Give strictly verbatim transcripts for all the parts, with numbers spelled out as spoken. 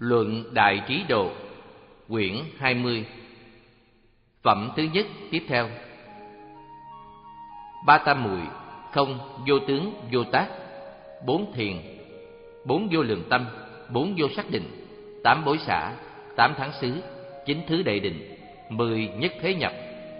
Luận Đại Trí Độ, quyển hai mươi. Phẩm thứ nhất tiếp theo. Ba tam muội: không, vô tướng, vô tác. Bốn thiền: bốn vô lượng tâm, bốn vô sắc định, tám bối xả, tám thắng xứ, chín thứ đệ định, mười nhất thế nhập.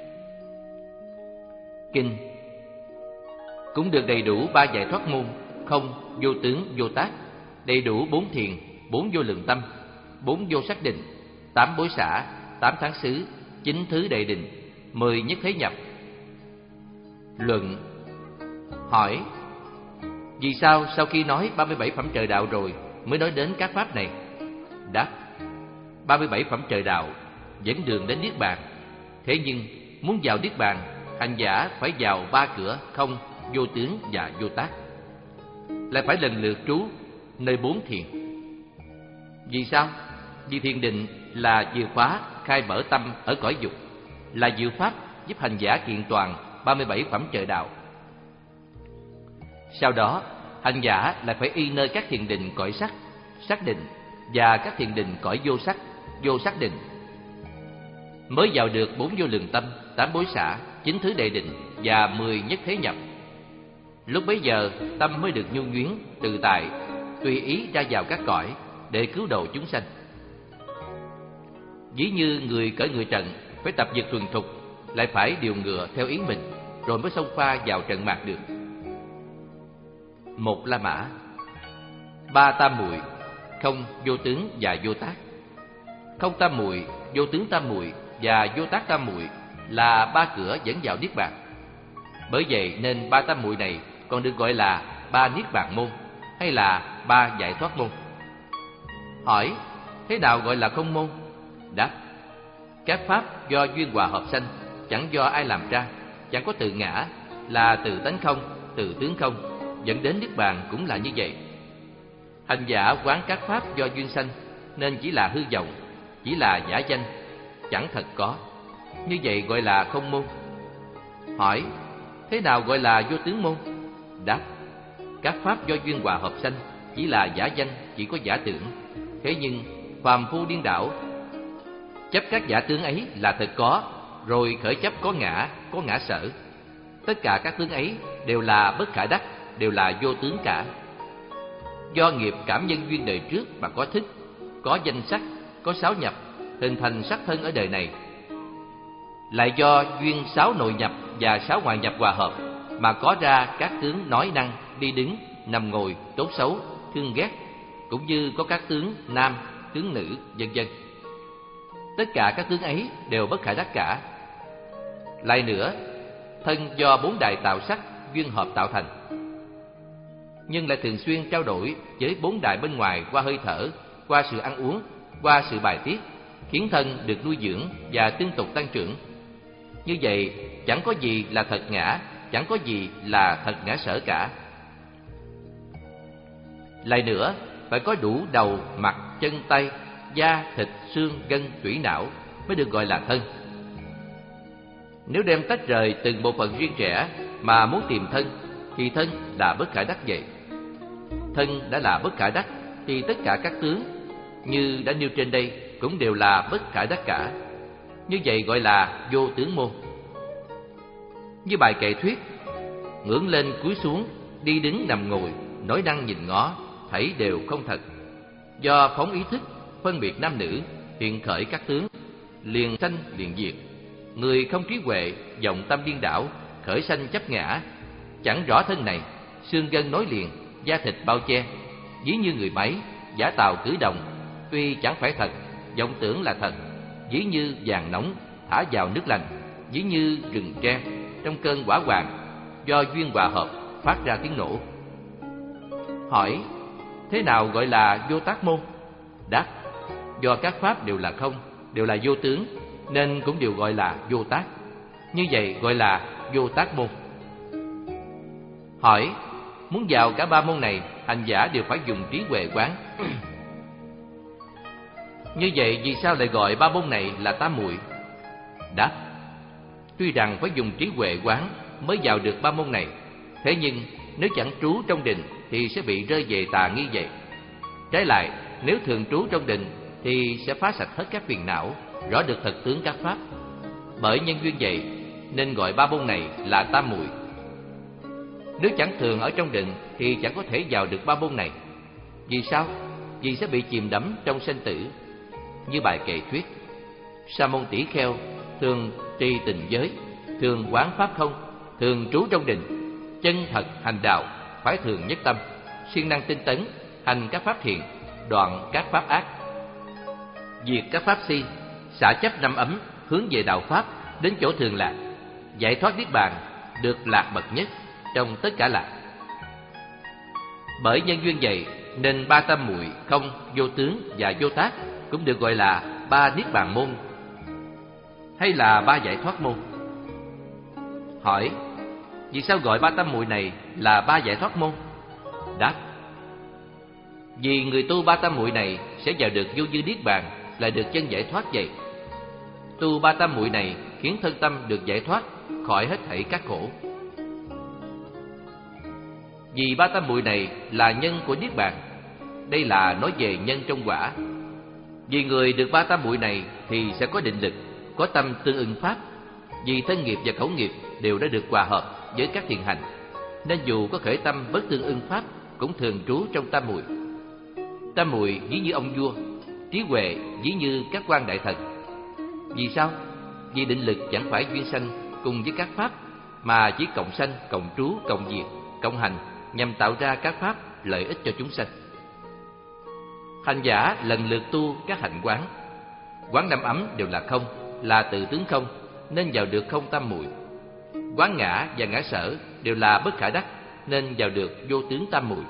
Kinh cũng được đầy đủ ba giải thoát môn: không, vô tướng, vô tác, đầy đủ bốn thiền, bốn vô lượng tâm, bốn vô sắc định, tám bối xả, tám thắng xứ, chín thứ đệ định, mười nhất thế nhập. Luận: hỏi, vì sao sau khi nói ba mươi bảy phẩm trời đạo rồi mới nói đến các pháp này? Đáp: ba mươi bảy phẩm trời đạo dẫn đường đến niết bàn. Thế nhưng muốn vào niết bàn, hành giả phải vào ba cửa không, vô tướng và vô tác, lại phải lần lượt trú nơi bốn thiền. Vì sao? Vì thiền định là chìa khóa khai mở tâm ở cõi dục, là diệu pháp giúp hành giả kiện toàn ba mươi bảy phẩm trời đạo. Sau đó, hành giả lại phải y nơi các thiền định cõi sắc, sắc định và các thiền định cõi vô sắc, vô sắc định, mới vào được bốn vô lượng tâm, tám bối xả, chín thứ đệ định và mười nhất thế nhập. Lúc bấy giờ tâm mới được nhu nhuyến, tự tại, tùy ý ra vào các cõi để cứu độ chúng sanh. Ví như người cởi ngựa trận phải tập việc thuần thục, lại phải điều ngựa theo ý mình, rồi mới xông pha vào trận mạc được. Một La Mã: ba tam muội: không, vô tướng và vô tác. Không tam muội, vô tướng tam muội và vô tác tam muội là ba cửa dẫn vào niết bàn. Bởi vậy nên ba tam muội này còn được gọi là ba niết bàn môn hay là ba giải thoát môn. Hỏi, thế nào gọi là không môn? Đáp: các pháp do duyên hòa hợp sanh, chẳng do ai làm ra, chẳng có tự ngã, là từ tánh không, từ tướng không, dẫn đến niết bàn cũng là như vậy. Hành giả quán các pháp do duyên sanh nên chỉ là hư vọng, chỉ là giả danh, chẳng thật có. Như vậy gọi là không môn. Hỏi, thế nào gọi là vô tướng môn? Đáp: các pháp do duyên hòa hợp sanh chỉ là giả danh, chỉ có giả tưởng. Thế nhưng phàm phu điên đảo chấp các giả tướng ấy là thật có, rồi khởi chấp có ngã, có ngã sở. Tất cả các tướng ấy đều là bất khả đắc, đều là vô tướng cả. Do nghiệp cảm nhân duyên đời trước mà có thức, có danh sắc, có sáu nhập, hình thành sắc thân ở đời này. Lại do duyên sáu nội nhập và sáu ngoại nhập hòa hợp mà có ra các tướng nói năng, đi đứng, nằm ngồi, tốt xấu, thương ghét, cũng như có các tướng nam, tướng nữ, vân vân. Tất cả các tướng ấy đều bất khả đắc cả. Lại nữa, thân do bốn đại tạo sắc duyên hợp tạo thành, nhưng lại thường xuyên trao đổi với bốn đại bên ngoài qua hơi thở, qua sự ăn uống, qua sự bài tiết, khiến thân được nuôi dưỡng và tương tục tăng trưởng. Như vậy, chẳng có gì là thật ngã, chẳng có gì là thật ngã sở cả. Lại nữa, phải có đủ đầu, mặt, chân, tay, da, thịt, xương, gân, tủy não mới được gọi là thân. Nếu đem tách rời từng bộ phận riêng rẽ mà muốn tìm thân, thì thân là bất khả đắc vậy. Thân đã là bất khả đắc thì tất cả các tướng như đã nêu trên đây cũng đều là bất khả đắc cả. Như vậy gọi là vô tướng môn. Như bài kệ thuyết: ngưỡng lên cúi xuống, đi đứng nằm ngồi, nói năng nhìn ngó, thảy đều không thật. Do phóng ý thức, phân biệt nam nữ, hiện khởi các tướng, liền sanh liền diệt. Người không trí huệ, vọng tâm điên đảo, khởi sanh chấp ngã, chẳng rõ thân này, xương gân nối liền, da thịt bao che, ví như người máy, giả tào cử động, tuy chẳng phải thật, vọng tưởng là thật, ví như vàng nóng thả vào nước lạnh, ví như rừng tre trong cơn hỏa hoạn, do duyên hòa hợp phát ra tiếng nổ. Hỏi, thế nào gọi là vô tác môn? Đáp: do các pháp đều là không, đều là vô tướng, nên cũng đều gọi là vô tác. Như vậy gọi là vô tác môn. Hỏi, muốn vào cả ba môn này, hành giả đều phải dùng trí huệ quán. Như vậy vì sao lại gọi ba môn này là tam muội? Đáp: tuy rằng phải dùng trí huệ quán mới vào được ba môn này, thế nhưng nếu chẳng trú trong định thì sẽ bị rơi về tà nghi vậy. Trái lại, nếu thường trú trong định thì sẽ phá sạch hết các phiền não, rõ được thật tướng các pháp. Bởi nhân duyên vậy nên gọi ba môn này là tam muội. Nếu chẳng thường ở trong định thì chẳng có thể vào được ba môn này. Vì sao? Vì sẽ bị chìm đắm trong sanh tử. Như bài kệ thuyết: Sa môn tỷ kheo, thường trì tình giới, thường quán pháp không, thường trú trong định, chân thật hành đạo, phải thường nhất tâm, siêng năng tinh tấn, hành các pháp thiện, đoạn các pháp ác, diệt các pháp si, xả chấp năm ấm, hướng về đạo pháp, đến chỗ thường lạc, giải thoát niết bàn, được lạc bậc nhất trong tất cả lạc. Bởi nhân duyên vậy nên ba tam muội không, vô tướng và vô tác cũng được gọi là ba niết bàn môn hay là ba giải thoát môn. Hỏi: vì sao gọi ba tam muội này là ba giải thoát môn? Đáp: vì người tu ba tam muội này sẽ vào được vô dư niết bàn, là được chân giải thoát vậy. Tu ba tam muội này khiến thân tâm được giải thoát khỏi hết thảy các khổ. Vì ba tam muội này là nhân của niết bàn. Đây là nói về nhân trong quả. Vì người được ba tam muội này thì sẽ có định lực, có tâm tương ưng pháp. Vì thân nghiệp và khẩu nghiệp đều đã được hòa hợp với các thiện hành, nên dù có khởi tâm bất tương ưng pháp cũng thường trú trong tam muội. Tam muội ví như ông vua, trí huệ ví như các quan đại thần. Vì sao? Vì định lực chẳng phải duyên sanh cùng với các pháp, mà chỉ cộng sanh, cộng trú, cộng diệt, cộng hành, nhằm tạo ra các pháp lợi ích cho chúng sanh. Hành giả lần lượt tu các hạnh quán. Quán năm ấm đều là không, là tự tướng không, nên vào được không tam muội. Quán ngã và ngã sở đều là bất khả đắc, nên vào được vô tướng tam muội.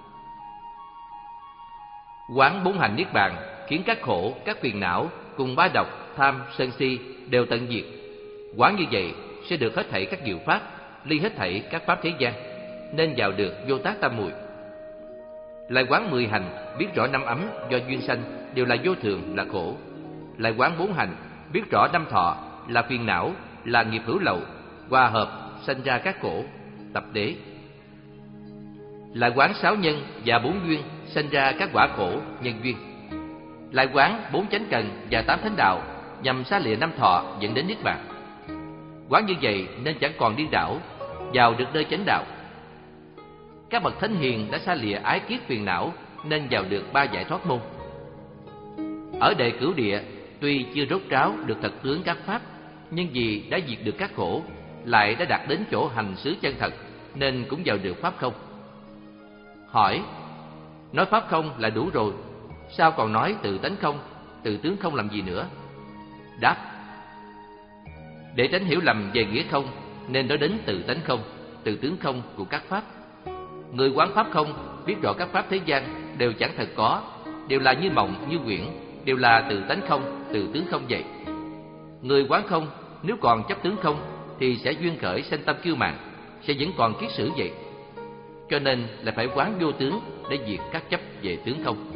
Quán bốn hành niết bàn khiến các khổ, các phiền não cùng ba độc, tham, sân si đều tận diệt. Quán như vậy sẽ được hết thảy các diệu pháp, ly hết thảy các pháp thế gian, nên vào được vô tác tam muội. Lại quán mười hành biết rõ năm ấm do duyên sanh đều là vô thường, là khổ. Lại quán bốn hành biết rõ năm thọ là phiền não, là nghiệp hữu lậu, hòa hợp sanh ra các khổ, tập đế. Lại quán sáu nhân và bốn duyên sanh ra các quả khổ, nhân duyên. Lại quán bốn chánh cần và tám thánh đạo nhằm xa lìa năm thọ dẫn đến niết bàn. Quán như vậy nên chẳng còn điên đảo, vào được nơi chánh đạo. Các bậc thánh hiền đã xa lìa ái kiết phiền não, nên vào được ba giải thoát môn. Ở đề cửu địa tuy chưa rốt ráo được thật tướng các pháp, nhưng vì đã diệt được các khổ, lại đã đạt đến chỗ hành xứ chân thật, nên cũng vào được pháp không. Hỏi: nói pháp không là đủ rồi, sao còn nói tự tánh không, tự tướng không làm gì nữa? Đáp: để tránh hiểu lầm về nghĩa không, nên nói đến tự tánh không, tự tướng không của các pháp. Người quán pháp không biết rõ các pháp thế gian đều chẳng thật có, đều là như mộng, như quyển, đều là tự tánh không, tự tướng không vậy. Người quán không nếu còn chấp tướng không thì sẽ duyên khởi sanh tâm kiêu mạn, sẽ vẫn còn kiết sử vậy. Cho nên là phải quán vô tướng để diệt các chấp về tướng không.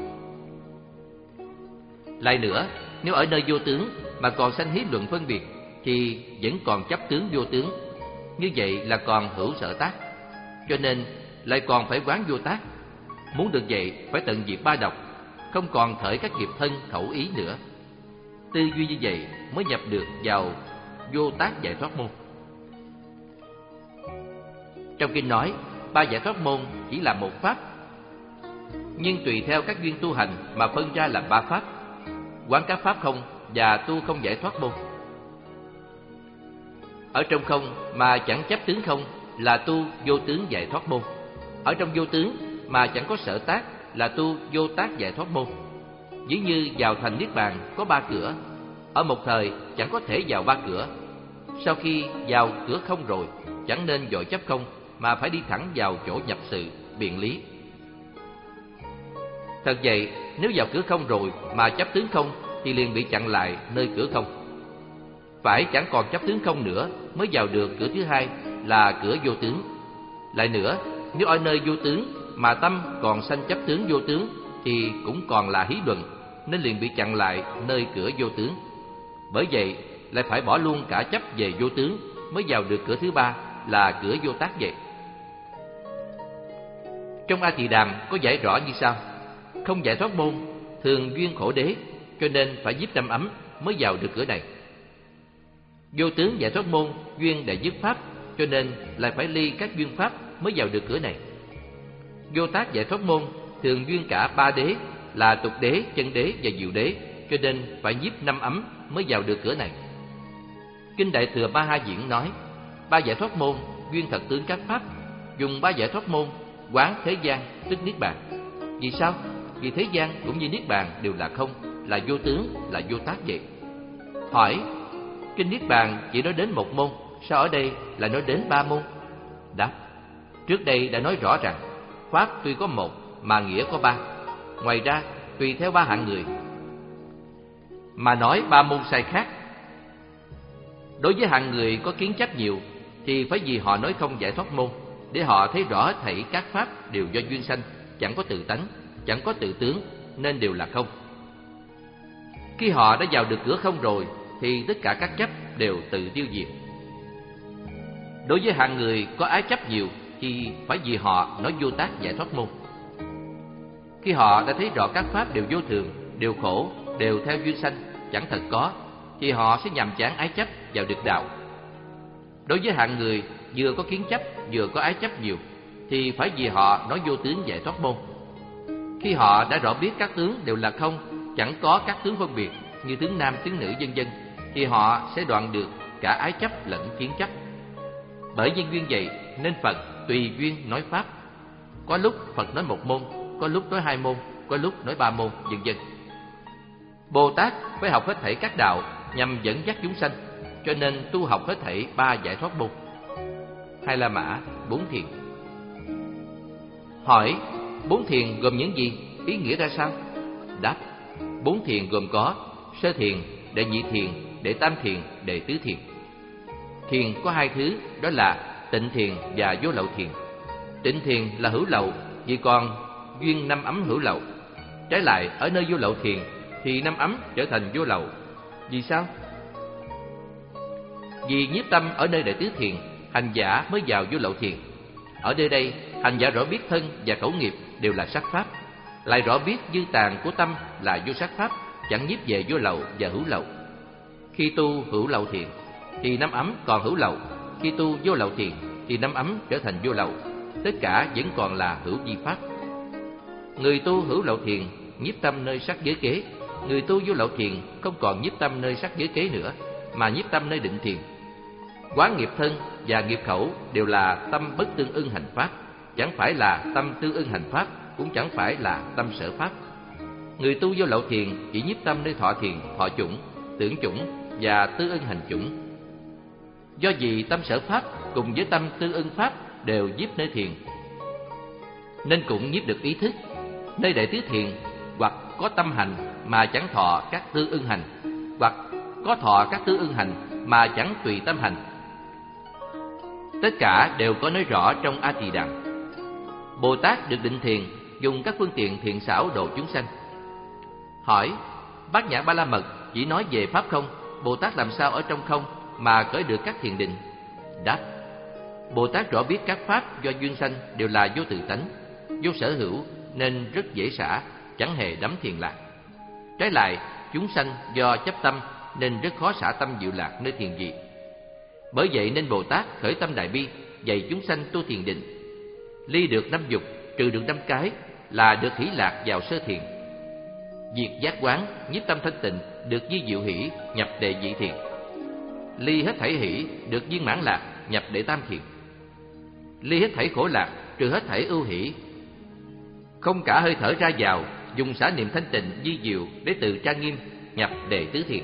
Lại nữa, nếu ở nơi vô tướng mà còn sanh hí luận phân biệt thì vẫn còn chấp tướng vô tướng, như vậy là còn hữu sở tác. Cho nên lại còn phải quán vô tác. Muốn được vậy phải tận diệt ba độc, không còn khởi các nghiệp thân khẩu ý nữa. Tư duy như vậy mới nhập được vào vô tác giải thoát môn. Trong kinh nói ba giải thoát môn chỉ là một pháp, nhưng tùy theo các duyên tu hành mà phân ra làm ba pháp: quán các pháp không và tu không giải thoát môn. Ở trong không mà chẳng chấp tướng không là tu vô tướng giải thoát môn. Ở trong vô tướng mà chẳng có sở tác là tu vô tác giải thoát môn. Ví như vào thành niết bàn có ba cửa, ở một thời chẳng có thể vào ba cửa. Sau khi vào cửa không rồi, chẳng nên vội chấp không, mà phải đi thẳng vào chỗ nhập sự, biện lý. Thật vậy, nếu vào cửa không rồi mà chấp tướng không thì liền bị chặn lại nơi cửa không. Phải chẳng còn chấp tướng không nữa mới vào được cửa thứ hai là cửa vô tướng. Lại nữa, nếu ở nơi vô tướng mà tâm còn sanh chấp tướng vô tướng thì cũng còn là hí luận, nên liền bị chặn lại nơi cửa vô tướng. Bởi vậy lại phải bỏ luôn cả chấp về vô tướng mới vào được cửa thứ ba là cửa vô tác vậy. Trong A Tỳ Đàm có giải rõ như sau: không giải thoát môn thường duyên khổ đế, cho nên phải nhiếp năm ấm mới vào được cửa này. Vô tướng giải thoát môn duyên đệ nhất pháp, cho nên lại phải ly các duyên pháp mới vào được cửa này. Vô tác giải thoát môn thường duyên cả ba đế là tục đế, chân đế và diệu đế, cho nên phải nhiếp năm ấm mới vào được cửa này. Kinh Đại Thừa Ba Ha Diễn nói, ba giải thoát môn duyên thật tướng các pháp, dùng ba giải thoát môn quán thế gian tức niết bàn. Vì sao? Vì thế gian cũng như niết bàn đều là không, là vô tướng, là vô tác vậy. Hỏi, kinh niết bàn chỉ nói đến một môn, sao ở đây lại nói đến ba môn? Đáp, trước đây đã nói rõ rằng pháp tuy có một mà nghĩa có ba. Ngoài ra tùy theo ba hạng người mà nói ba môn sai khác. Đối với hạng người có kiến chấp nhiều thì phải vì họ nói không giải thoát môn, để họ thấy rõ thảy các pháp đều do duyên sanh, chẳng có tự tánh, chẳng có tự tướng, nên đều là không. Khi họ đã vào được cửa không rồi thì tất cả các chấp đều tự tiêu diệt. Đối với hạng người có ái chấp nhiều thì phải vì họ nói vô tác giải thoát môn. Khi họ đã thấy rõ các pháp đều vô thường, đều khổ, đều theo duyên sanh, chẳng thật có, thì họ sẽ nhàm chán ái chấp vào được đạo. Đối với hạng người vừa có kiến chấp vừa có ái chấp nhiều thì phải vì họ nói vô tướng giải thoát môn. Khi họ đã rõ biết các tướng đều là không, chẳng có các tướng phân biệt như tướng nam, tướng nữ vân vân, thì họ sẽ đoạn được cả ái chấp lẫn kiến chấp. Bởi nhân duyên vậy nên Phật tùy duyên nói pháp. Có lúc Phật nói một môn, có lúc nói hai môn, có lúc nói ba môn, vân vân. Bồ Tát phải học hết thảy các đạo nhằm dẫn dắt chúng sanh, cho nên tu học hết thảy ba giải thoát môn. Hai La Mã, bốn thiền. Hỏi, bốn thiền gồm những gì? Ý nghĩa ra sao? Đáp, bốn thiền gồm có sơ thiền, đệ nhị thiền, đệ tam thiền, đệ tứ thiền. Thiền có hai thứ, đó là tịnh thiền và vô lậu thiền. Tịnh thiền là hữu lậu, vì còn duyên năm ấm hữu lậu. Trái lại, ở nơi vô lậu thiền thì năm ấm trở thành vô lậu. Vì sao? Vì nhiếp tâm ở nơi đệ tứ thiền, hành giả mới vào vô lậu thiền. Ở nơi đây, hành giả rõ biết thân và khẩu nghiệp đều là sắc pháp, lại rõ biết dư tàn của tâm là vô sắc pháp, chẳng nhiếp về vô lậu và hữu lậu. Khi tu hữu lậu thiền thì năm ấm còn hữu lậu, khi tu vô lậu thiền thì năm ấm trở thành vô lậu, tất cả vẫn còn là hữu vi pháp. Người tu hữu lậu thiền nhiếp tâm nơi sắc giới kế, người tu vô lậu thiền không còn nhiếp tâm nơi sắc giới kế nữa, mà nhiếp tâm nơi định thiền. Quán nghiệp thân và nghiệp khẩu đều là tâm bất tương ưng hành pháp, chẳng phải là tâm tương ưng hành pháp, cũng chẳng phải là tâm sở pháp. Người tu vô lậu thiền chỉ nhiếp tâm nơi thọ thiền, thọ chủng, tưởng chủng và tư ưng hành chủng. Do vì tâm sở pháp cùng với tâm tư ưng pháp đều nhiếp nơi thiền, nên cũng nhiếp được ý thức. Nơi đệ tứ thiền hoặc có tâm hành mà chẳng thọ các tư ưng hành, hoặc có thọ các tư ưng hành mà chẳng tùy tâm hành. Tất cả đều có nói rõ trong A Tỳ Đàm. Bồ Tát được định thiền, dùng các phương tiện thiện xảo độ chúng sanh. Hỏi, Bát Nhã Ba La Mật chỉ nói về pháp không, Bồ Tát làm sao ở trong không mà khởi được các thiền định? Đáp, Bồ Tát rõ biết các pháp do duyên sanh đều là vô tự tánh, vô sở hữu, nên rất dễ xả, chẳng hề đắm thiền lạc. Trái lại, chúng sanh do chấp tâm nên rất khó xả tâm diệu lạc nơi thiền vị. Bởi vậy nên Bồ Tát khởi tâm đại bi, dạy chúng sanh tu thiền định. Ly được năm dục, trừ được năm cái là được hỷ lạc vào sơ thiền. Diệt giác quán, nhiếp tâm thanh tịnh, được di diệu hỷ, nhập đệ nhị thiền. Ly hết thảy hỷ, được viên mãn lạc, nhập đệ tam thiền. Ly hết thảy khổ lạc, trừ hết thảy ưu hỷ, không cả hơi thở ra vào, dùng xả niệm thanh tịnh di diệu để tự trang nghiêm, nhập đệ tứ thiền.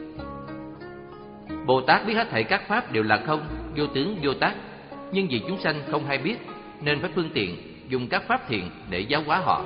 Bồ Tát biết hết thảy các pháp đều là không, vô tướng vô tác, nhưng vì chúng sanh không hay biết nên phải phương tiện dùng các pháp thiện để giáo hóa họ.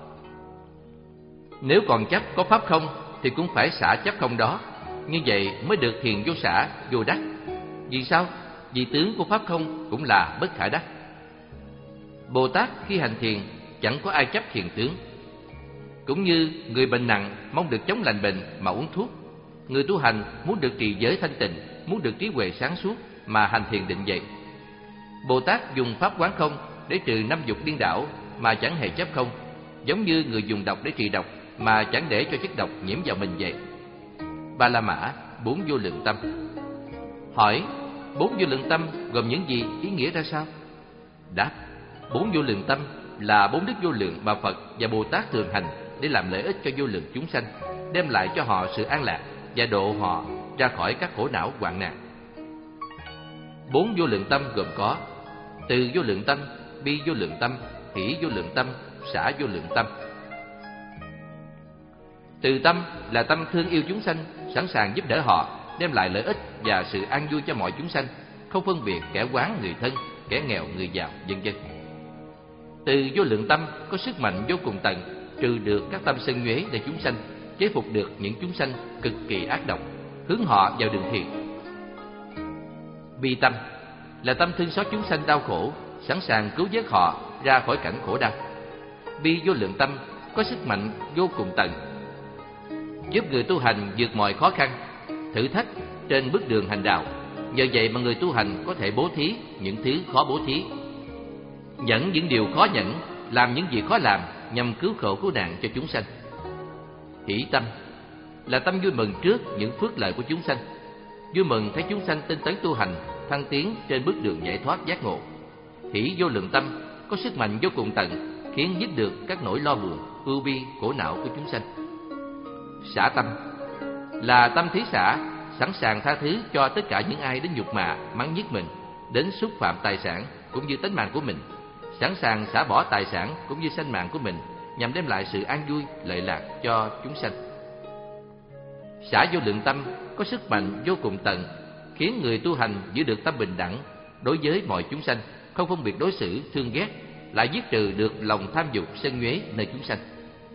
Nếu còn chấp có pháp không thì cũng phải xả chấp không đó, như vậy mới được thiền vô xả, vô đắc. Vì sao? Vì tướng của pháp không cũng là bất khả đắc. Bồ Tát khi hành thiền chẳng có ai chấp thiền tướng. Cũng như người bệnh nặng mong được chống lành bệnh mà uống thuốc, người tu hành muốn được trì giới thanh tịnh, muốn được trí huệ sáng suốt mà hành thiền định vậy. Bồ Tát dùng pháp quán không để trừ năm dục điên đảo mà chẳng hề chấp không, giống như người dùng độc để trị độc mà chẳng để cho chất độc nhiễm vào mình vậy. Ba La Mã, bốn vô lượng tâm. Hỏi, bốn vô lượng tâm gồm những gì, ý nghĩa ra sao? Đáp, bốn vô lượng tâm là bốn đức vô lượng mà Phật và Bồ Tát thường hành để làm lợi ích cho vô lượng chúng sanh, đem lại cho họ sự an lạc và độ họ ra khỏi các khổ não hoạn nạn. Bốn vô lượng tâm gồm có từ vô lượng tâm, bi vô lượng tâm, hỷ vô lượng tâm, xả vô lượng tâm. Từ tâm là tâm thương yêu chúng sanh, sẵn sàng giúp đỡ họ, đem lại lợi ích và sự an vui cho mọi chúng sanh, không phân biệt kẻ oán người thân, kẻ nghèo người giàu, vân vân. Từ vô lượng tâm có sức mạnh vô cùng tận, trừ được các tâm sân nhuế để chúng sanh, chế phục được những chúng sanh cực kỳ ác độc, hướng họ vào đường thiện. Bi tâm là tâm thương xót chúng sanh đau khổ, sẵn sàng cứu vớt họ ra khỏi cảnh khổ đau. Bi vô lượng tâm có sức mạnh vô cùng tận, giúp người tu hành vượt mọi khó khăn, thử thách trên bước đường hành đạo. Nhờ vậy mà người tu hành có thể bố thí những thứ khó bố thí, nhẫn những điều khó nhẫn, làm những việc khó làm nhằm cứu khổ cứu nạn cho chúng sanh. Hỷ tâm là tâm vui mừng trước những phước lợi của chúng sanh, vui mừng thấy chúng sanh tinh tấn tu hành, thăng tiến trên bước đường giải thoát giác ngộ. Hỷ vô lượng tâm có sức mạnh vô cùng tận, khiến dứt được các nỗi lo buồn, ưu bi, khổ não của chúng sanh. Xả tâm là tâm thí xả, sẵn sàng tha thứ cho tất cả những ai đến nhục mạ, mắng nhiếc mình, đến xúc phạm tài sản cũng như tính mạng của mình, sẵn sàng xả bỏ tài sản cũng như sinh mạng của mình nhằm đem lại sự an vui, lợi lạc cho chúng sanh. Xả vô lượng tâm có sức mạnh vô cùng tận, khiến người tu hành giữ được tâm bình đẳng đối với mọi chúng sanh, không phân biệt đối xử, thương ghét, lại dứt trừ được lòng tham dục, sân nhuế nơi chúng sanh.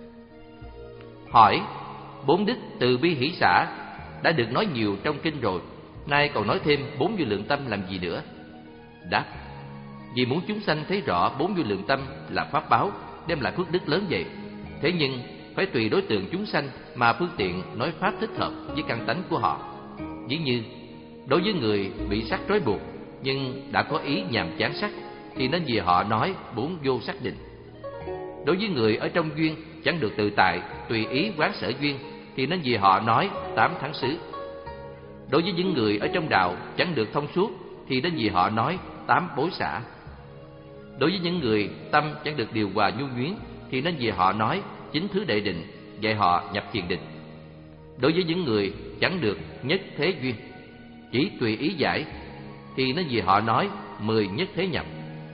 Hỏi, bốn đức từ bi hỷ xả đã được nói nhiều trong kinh rồi, nay còn nói thêm bốn vô lượng tâm làm gì nữa? Đáp, vì muốn chúng sanh thấy rõ bốn vô lượng tâm là pháp báo, đem lại phước đức lớn vậy. Thế nhưng phải tùy đối tượng chúng sanh mà phương tiện nói pháp thích hợp với căn tánh của họ. Ví như đối với người bị sắc trói buộc nhưng đã có ý nhàm chán sắc, thì nên vì họ nói bốn vô sắc định. Đối với người ở trong duyên chẳng được tự tại, tùy ý quán sở duyên, thì nên vì họ nói tám tháng xứ. Đối với những người ở trong đạo chẳng được thông suốt, thì nên vì họ nói tám bối xả. Đối với những người tâm chẳng được điều hòa nhu nhuyến, thì nên vì họ nói chín thứ đệ định, dạy họ nhập thiền định. Đối với những người chẳng được nhất thế duyên, chỉ tùy ý giải, thì nên vì họ nói mười nhất thế nhập.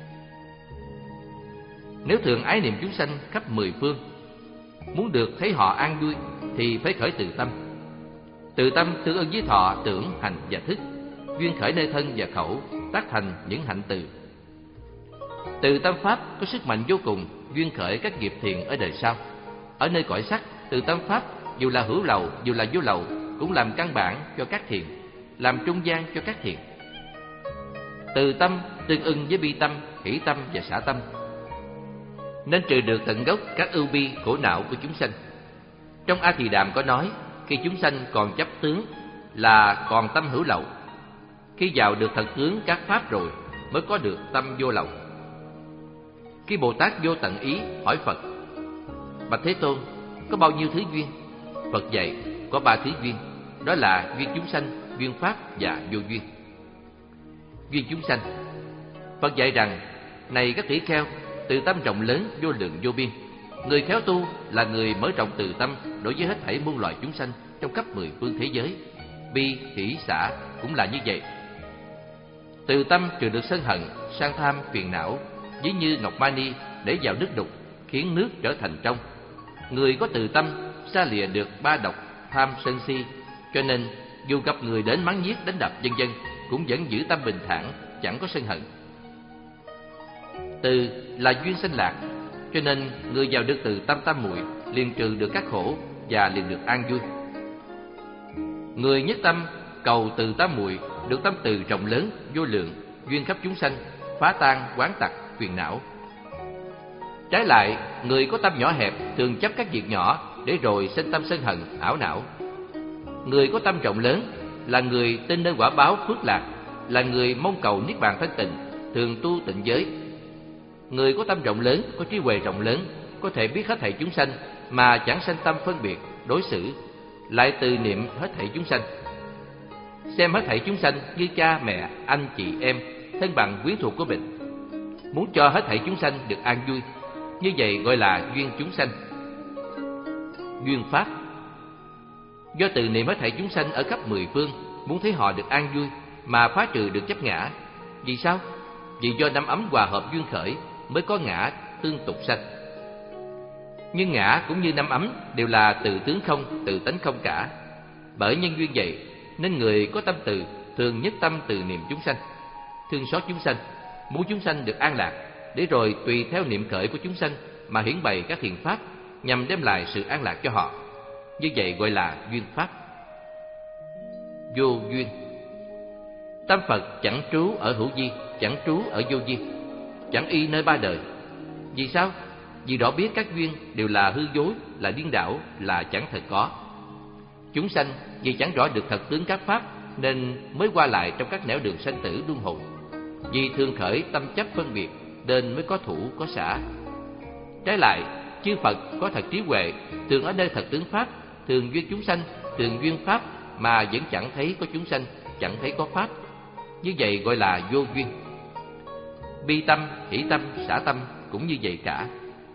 Nếu thường ái niệm chúng sanh khắp mười phương, muốn được thấy họ an vui, thì phải khởi từ tâm. Từ tâm tương ưng với thọ, tưởng, hành và thức, duyên khởi nơi thân và khẩu, tác thành những hạnh từ. Từ tâm pháp có sức mạnh vô cùng, duyên khởi các nghiệp thiện ở đời sau. Ở nơi cõi sắc, từ tâm pháp dù là hữu lậu, dù là vô lậu, cũng làm căn bản cho các thiện, làm trung gian cho các thiện. Từ tâm tương ưng với bi tâm, hỷ tâm và xả tâm, nên trừ được tận gốc các ưu bi khổ não của chúng sanh. Trong A Thì Đàm có nói, khi chúng sanh còn chấp tướng là còn tâm hữu lậu, khi vào được thật tướng các pháp rồi mới có được tâm vô lậu. Khi Bồ Tát vô tận ý hỏi Phật, bạch Thế Tôn, có bao nhiêu thứ duyên? Phật dạy có ba thứ duyên, đó là duyên chúng sanh, duyên pháp và vô duyên. Duyên chúng sanh, Phật dạy rằng, này các tỷ kheo, từ tâm rộng lớn vô lượng vô biên. Người khéo tu là người mở rộng từ tâm đối với hết thảy muôn loài chúng sanh trong khắp mười phương thế giới. Bi, hỷ, xả cũng là như vậy. Từ tâm trừ được sân hận, sang tham, phiền não, ví như ngọc mani để vào nước đục, khiến nước trở thành trong. Người có từ tâm xa lìa được ba độc tham, sân si, cho nên dù gặp người đến mắng nhiếc, đánh đập vân vân cũng vẫn giữ tâm bình thản, chẳng có sân hận. Từ là duyên sanh lạc, cho nên người vào được từ tâm tam muội liền trừ được các khổ và liền được an vui. Người nhất tâm cầu từ tam muội được tâm từ rộng lớn vô lượng, duyên khắp chúng sanh, phá tan oán tặc phiền não. Trái lại, người có tâm nhỏ hẹp thường chấp các việc nhỏ để rồi sinh tâm sân hận ảo não. Người có tâm rộng lớn là người tin nơi quả báo phước lạc, là người mong cầu niết bàn thanh tịnh, thường tu tịnh giới. Người có tâm rộng lớn, có trí huệ rộng lớn, có thể biết hết thảy chúng sanh, mà chẳng sanh tâm phân biệt, đối xử, lại từ niệm hết thảy chúng sanh. Xem hết thảy chúng sanh như cha mẹ, anh chị em, thân bằng quyến thuộc của mình, muốn cho hết thảy chúng sanh được an vui, như vậy gọi là duyên chúng sanh. Duyên pháp, do từ niệm hết thảy chúng sanh ở khắp mười phương, muốn thấy họ được an vui mà phá trừ được chấp ngã. Vì sao? Vì do năm ấm hòa hợp duyên khởi mới có ngã tương tục sanh. Nhưng ngã cũng như năm ấm đều là từ tướng không, từ tánh không cả. Bởi nhân duyên vậy nên người có tâm từ thường nhất tâm từ niệm chúng sanh, thương xót chúng sanh, muốn chúng sanh được an lạc, để rồi tùy theo niệm khởi của chúng sanh mà hiển bày các thiện pháp nhằm đem lại sự an lạc cho họ. Như vậy gọi là duyên pháp. Vô duyên, tâm Phật chẳng trú ở hữu vi, chẳng trú ở vô vi, chẳng y nơi ba đời. Vì sao? Vì rõ biết các duyên đều là hư dối, là điên đảo, là chẳng thật có. Chúng sanh vì chẳng rõ được thật tướng các pháp nên mới qua lại trong các nẻo đường sanh tử luân hồi. Vì thường khởi tâm chấp phân biệt nên mới có thủ có xả. Trái lại, chư Phật có thật trí huệ, thường ở nơi thật tướng pháp, thường duyên chúng sanh, thường duyên pháp mà vẫn chẳng thấy có chúng sanh, chẳng thấy có pháp. Như vậy gọi là vô duyên. Bi tâm, hỷ tâm, xả tâm cũng như vậy cả.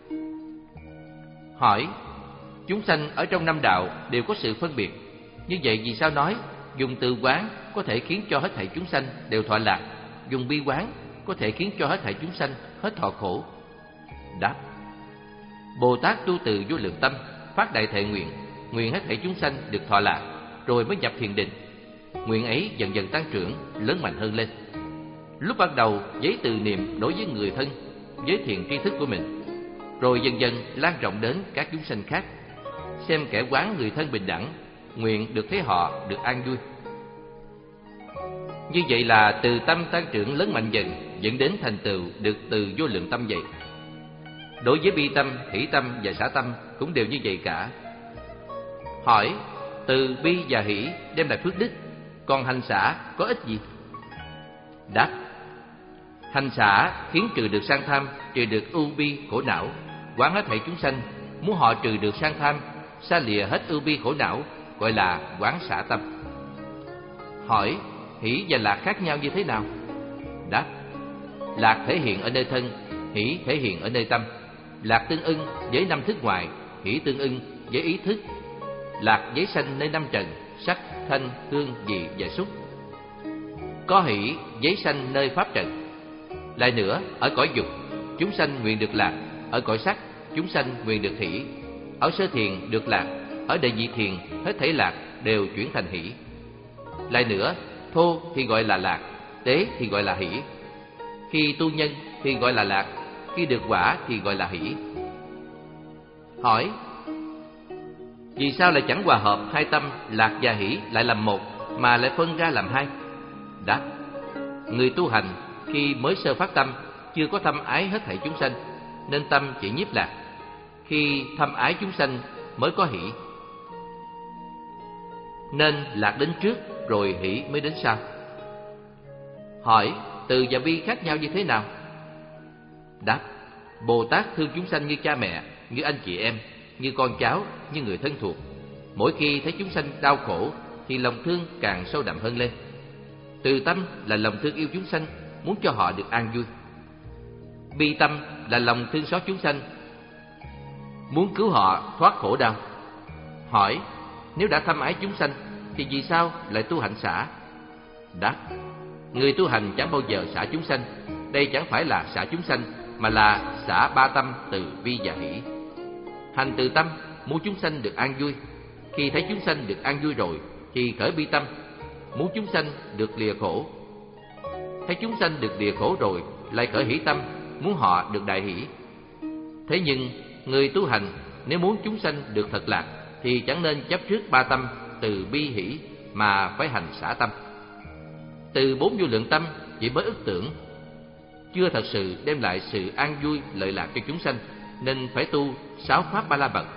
Hỏi: chúng sanh ở trong năm đạo đều có sự phân biệt, như vậy vì sao nói dùng từ quán có thể khiến cho hết thảy chúng sanh đều thọ lạc, dùng bi quán có thể khiến cho hết thảy chúng sanh hết thọ khổ? Đáp: Bồ Tát tu từ vô lượng tâm, phát đại thệ nguyện, nguyện hết thảy chúng sanh được thọ lạc, rồi mới nhập thiền định. Nguyện ấy dần dần tăng trưởng, lớn mạnh hơn lên. Lúc ban đầu giấy từ niệm đối với người thân, với thiền tri thức của mình, rồi dần dần lan rộng đến các chúng sanh khác. Xem kẻ quán người thân bình đẳng, nguyện được thấy họ được an vui. Như vậy là từ tâm tăng trưởng lớn mạnh dần, dẫn đến thành tựu được từ vô lượng tâm vậy. Đối với bi tâm, hỷ tâm và xả tâm cũng đều như vậy cả. Hỏi: từ bi và hỷ đem lại phước đức, còn hành xả có ích gì? Đáp: hành xả khiến trừ được sang tham, trừ được ưu bi khổ não, quán hết thảy chúng sanh, muốn họ trừ được sang tham, xa lìa hết ưu bi khổ não, gọi là quán xả tâm. Hỏi: hỷ và lạc khác nhau như thế nào? Đáp: lạc thể hiện ở nơi thân, hỷ thể hiện ở nơi tâm. Lạc tương ưng với năm thức ngoài, hỷ tương ưng với ý thức. Lạc giấy sanh nơi năm trần, sắc, thanh, hương, vị và xúc. Có hỷ giấy sanh nơi pháp trần. Lại nữa, ở cõi dục, chúng sanh nguyện được lạc. Ở cõi sắc, chúng sanh nguyện được hỷ. Ở sơ thiền được lạc. Ở đệ nhị thiền, hết thảy lạc đều chuyển thành hỷ. Lại nữa, thô thì gọi là lạc, tế thì gọi là hỷ. Khi tu nhân thì gọi là lạc, khi được quả thì gọi là hỷ. Hỏi: vì sao lại chẳng hòa hợp hai tâm lạc và hỷ lại làm một, mà lại phân ra làm hai? Đáp: người tu hành khi mới sơ phát tâm, chưa có thâm ái hết thảy chúng sanh, nên tâm chỉ nhiếp lạc. Khi thâm ái chúng sanh mới có hỷ, nên lạc đến trước rồi hỷ mới đến sau. Hỏi: từ và bi khác nhau như thế nào? Đáp: Bồ Tát thương chúng sanh như cha mẹ, như anh chị em, như con cháu, như người thân thuộc. Mỗi khi thấy chúng sanh đau khổ thì lòng thương càng sâu đậm hơn lên. Từ tâm là lòng thương yêu chúng sanh, muốn cho họ được an vui. Bi tâm là lòng thương xót chúng sanh, muốn cứu họ thoát khổ đau. Hỏi: nếu đã thâm ái chúng sanh thì vì sao lại tu hành xả? Đáp: người tu hành chẳng bao giờ xả chúng sanh. Đây chẳng phải là xả chúng sanh, mà là xả ba tâm từ bi và hỷ. Hành từ tâm, muốn chúng sanh được an vui. Khi thấy chúng sanh được an vui rồi thì khởi bi tâm, muốn chúng sanh được lìa khổ. Thấy chúng sanh được lìa khổ rồi lại khởi hỷ tâm, muốn họ được đại hỷ. Thế nhưng người tu hành nếu muốn chúng sanh được thật lạc thì chẳng nên chấp trước ba tâm từ bi hỷ, mà phải hành xả tâm. Từ bốn vô lượng tâm chỉ mới ức tưởng, chưa thật sự đem lại sự an vui lợi lạc cho chúng sanh, nên phải tu sáu pháp ba la mật.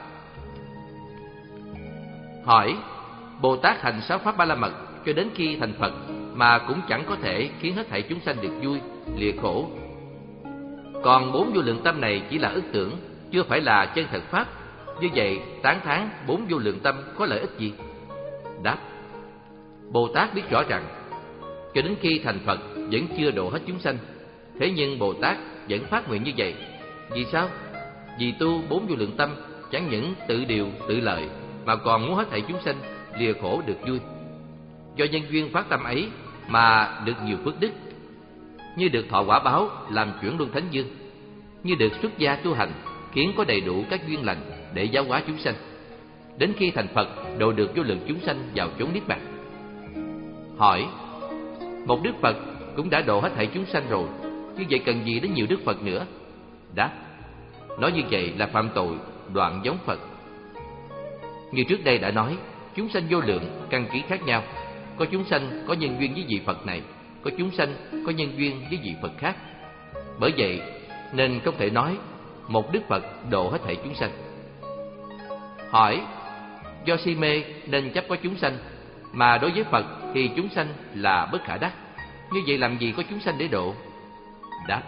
Hỏi: Bồ Tát hành sáu pháp ba la mật cho đến khi thành Phật mà cũng chẳng có thể khiến hết thảy chúng sanh được vui, lìa khổ. Còn bốn vô lượng tâm này chỉ là ức tưởng, chưa phải là chân thật pháp, Như vậy tán thán bốn vô lượng tâm có lợi ích gì? Đáp: Bồ Tát biết rõ rằng cho đến khi thành Phật vẫn chưa độ hết chúng sanh. Thế nhưng Bồ Tát vẫn phát nguyện như vậy. Vì sao? Vì tu bốn vô lượng tâm chẳng những tự điều tự lợi, mà còn muốn hết thảy chúng sanh lìa khổ được vui. Do nhân duyên phát tâm ấy mà được nhiều phước đức, như được thọ quả báo làm chuyển luân thánh dương, như được xuất gia tu hành khiến có đầy đủ các duyên lành để giáo hóa chúng sanh. Đến khi thành Phật độ được vô lượng chúng sanh vào chốn niết bàn. Hỏi: Một Đức Phật cũng đã độ hết thảy chúng sanh rồi, như vậy cần gì đến nhiều Đức Phật nữa? Đáp: Nói như vậy là phạm tội đoạn giống Phật. Như trước đây đã nói, chúng sanh vô lượng căn khí khác nhau. Có chúng sanh có nhân duyên với vị Phật này, có chúng sanh có nhân duyên với vị Phật khác. Bởi vậy nên không thể nói một Đức Phật độ hết thảy chúng sanh. Hỏi: Do si mê nên chấp có chúng sanh, mà đối với Phật thì chúng sanh là bất khả đắc. Như vậy làm gì có chúng sanh để độ? Đáp: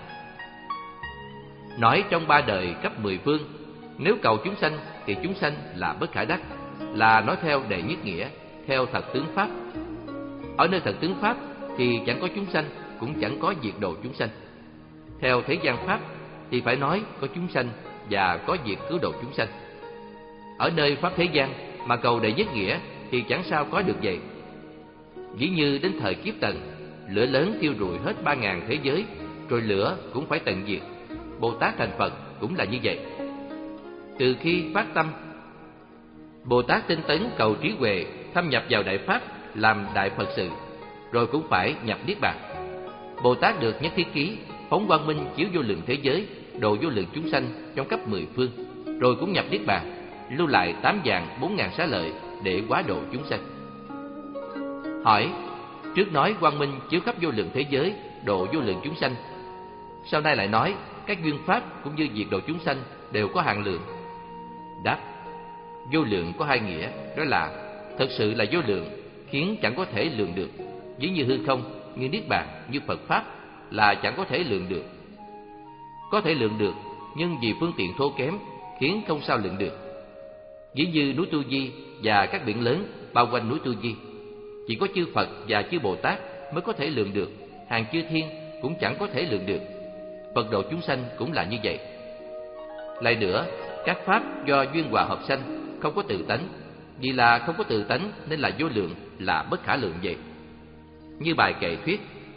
Nói trong ba đời cấp mười phương, nếu cầu chúng sanh thì chúng sanh là bất khả đắc, là nói theo đệ nhất nghĩa, theo thật tướng pháp. Ở nơi thật tướng pháp thì chẳng có chúng sanh, cũng chẳng có việc độ chúng sanh. Theo thế gian pháp thì phải nói có chúng sanh và có việc cứu độ chúng sanh. Ở nơi pháp thế gian mà cầu đệ nhất nghĩa thì chẳng sao có được vậy. Ví như đến thời kiếp tận, lửa lớn thiêu rụi hết ba ngàn thế giới, rồi lửa cũng phải tận diệt. Bồ Tát thành Phật cũng là như vậy. Từ khi phát tâm, Bồ Tát tinh tấn cầu trí huệ, thâm nhập vào đại pháp, làm đại Phật sự, rồi cũng phải nhập niết bàn. Bồ Tát được nhất thiết ký, phóng quang minh chiếu vô lượng thế giới, độ vô lượng chúng sanh trong cấp mười phương, rồi cũng nhập niết bàn, lưu lại tám vạn bốn ngàn xá lợi để hóa độ chúng sanh. Hỏi: Trước nói quang minh chiếu khắp vô lượng thế giới, độ vô lượng chúng sanh, sau này lại nói các duyên pháp cũng như việc độ chúng sanh đều có hạn lượng. Đáp: Vô lượng có hai nghĩa, đó là thật sự là vô lượng, khiến chẳng có thể lượng được, ví như hư không, như niết bàn, như Phật pháp là chẳng có thể lượng được. Có thể lượng được, nhưng vì phương tiện thô kém khiến không sao lượng được. Ví như núi Tu Di và các biển lớn bao quanh núi Tu Di, chỉ có chư Phật và chư Bồ Tát mới có thể lượng được, hàng chư thiên cũng chẳng có thể lượng được. Phật độ chúng sanh cũng là như vậy. Lại nữa, các pháp do duyên hòa hợp sanh, không có tự tánh. Vì là không có tự tánh nên là vô lượng, là bất khả lượng vậy. Như bài kệ thuyết: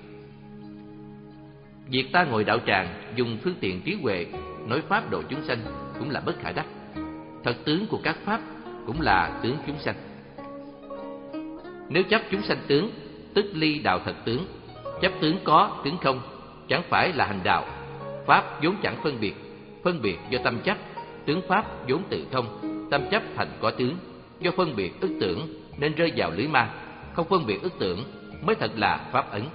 Việc ta ngồi đạo tràng, dùng phương tiện trí huệ, nói pháp độ chúng sanh cũng là bất khả đắc. Thật tướng của các pháp cũng là tướng chúng sanh. Nếu chấp chúng sanh tướng, tức ly đạo thật tướng. Chấp tướng có, tướng không, chẳng phải là hành đạo. Pháp vốn chẳng phân biệt, phân biệt do tâm chấp. Tướng pháp vốn tự thông, tâm chấp thành có tướng. Do phân biệt ức tưởng nên rơi vào lưới ma. Không phân biệt ức tưởng mới thật là pháp ấn.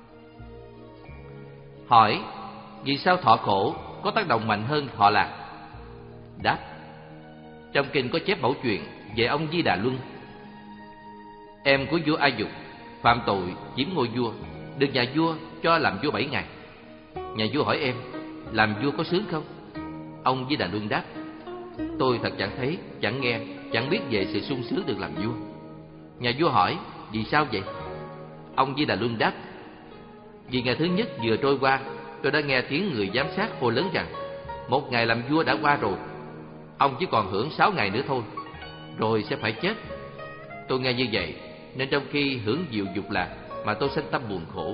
Hỏi: Vì sao thọ khổ có tác động mạnh hơn thọ lạc? Đáp: Trong kinh có chép mẫu chuyện về ông Di Đà Luân, em của vua A Dục, phạm tội chiếm ngôi vua, được nhà vua cho làm vua bảy ngày. Nhà vua hỏi em: Làm vua có sướng không? Ông Di Đà Luân đáp: Tôi thật chẳng thấy, chẳng nghe, chẳng biết về sự sung sướng được làm vua. Nhà vua hỏi: Vì sao vậy? Ông Di Đà Luân đáp: Vì ngày thứ nhất vừa trôi qua, tôi đã nghe tiếng người giám sát hô lớn rằng một ngày làm vua đã qua rồi, ông chỉ còn hưởng sáu ngày nữa thôi, rồi sẽ phải chết. Tôi nghe như vậy nên trong khi hưởng diệu dục lạc mà tôi sanh tâm buồn khổ.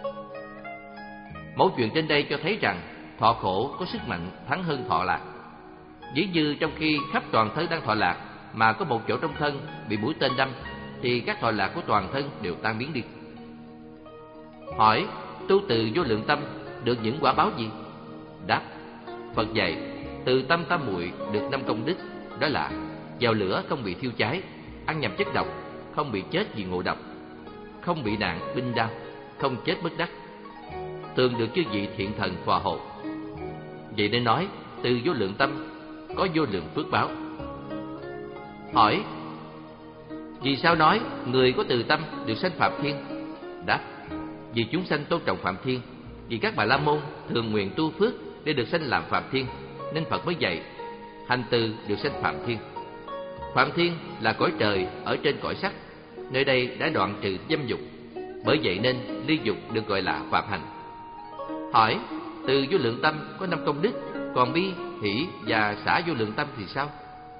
Mẫu chuyện trên đây cho thấy rằng thọ khổ có sức mạnh thắng hơn thọ lạc. Ví như trong khi khắp toàn thân đang thọ lạc mà có một chỗ trong thân bị mũi tên đâm, thì các thọ lạc của toàn thân đều tan biến đi. Hỏi: Tu từ vô lượng tâm được những quả báo gì? Đáp: Phật dạy từ tâm tam muội được năm công đức, đó là vào lửa không bị thiêu cháy, ăn nhầm chất độc không bị chết vì ngộ độc, không bị nạn binh đao, không chết bất đắc, thường được chư vị thiện thần phò hộ. Vậy nên nói từ vô lượng tâm có vô lượng phước báo. Hỏi: Vì sao nói người có từ tâm được sanh Phạm Thiên? Đáp: Vì chúng sanh tôn trọng Phạm Thiên, vì các Bà La Môn thường nguyện tu phước để được sanh làm Phạm Thiên, nên Phật mới dạy hành từ được sanh Phạm Thiên. Phạm Thiên là cõi trời ở trên cõi sắc, nơi đây đã đoạn trừ dâm dục, bởi vậy nên ly dục được gọi là phạm hành. Hỏi, từ vô lượng tâm có năm công đức, còn bi, hỷ và xả vô lượng tâm thì sao?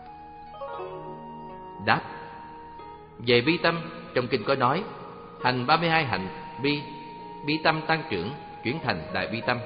Đáp, về bi tâm, trong kinh có nói, hành ba mươi hai hạnh bi, bi tâm tăng trưởng, chuyển thành đại bi tâm.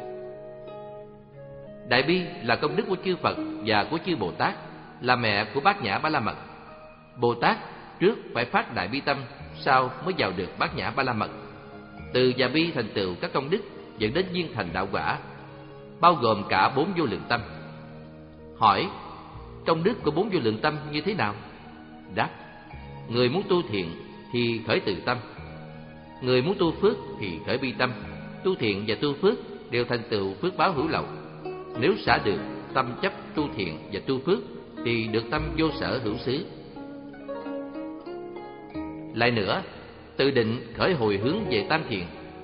Đại bi là công đức của chư Phật và của chư Bồ Tát, là mẹ của Bát Nhã Ba La Mật. Bồ Tát trước phải phát đại bi tâm, sau mới vào được Bát Nhã Ba La Mật. Từ và bi thành tựu các công đức dẫn đến viên thành đạo quả, bao gồm cả bốn vô lượng tâm. Hỏi, công đức của bốn vô lượng tâm như thế nào? Đáp, người muốn tu thiện thì khởi từ tâm, người muốn tu phước thì khởi bi tâm. Tu thiện và tu phước đều thành tựu phước báo hữu lậu. Nếu xả được tâm chấp tu thiện và tu phước thì được tâm vô sở hữu xứ. Lại nữa, từ định khởi hồi hướng về tam thiền,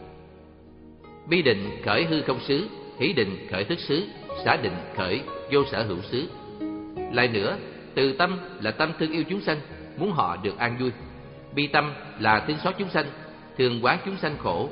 bi định khởi hư không xứ, hỷ định khởi thức xứ, xả định khởi vô sở hữu xứ. Lại nữa, từ tâm là tâm thương yêu chúng sanh, muốn họ được an vui. Bi tâm là thương xót chúng sanh, thường quán chúng sanh khổ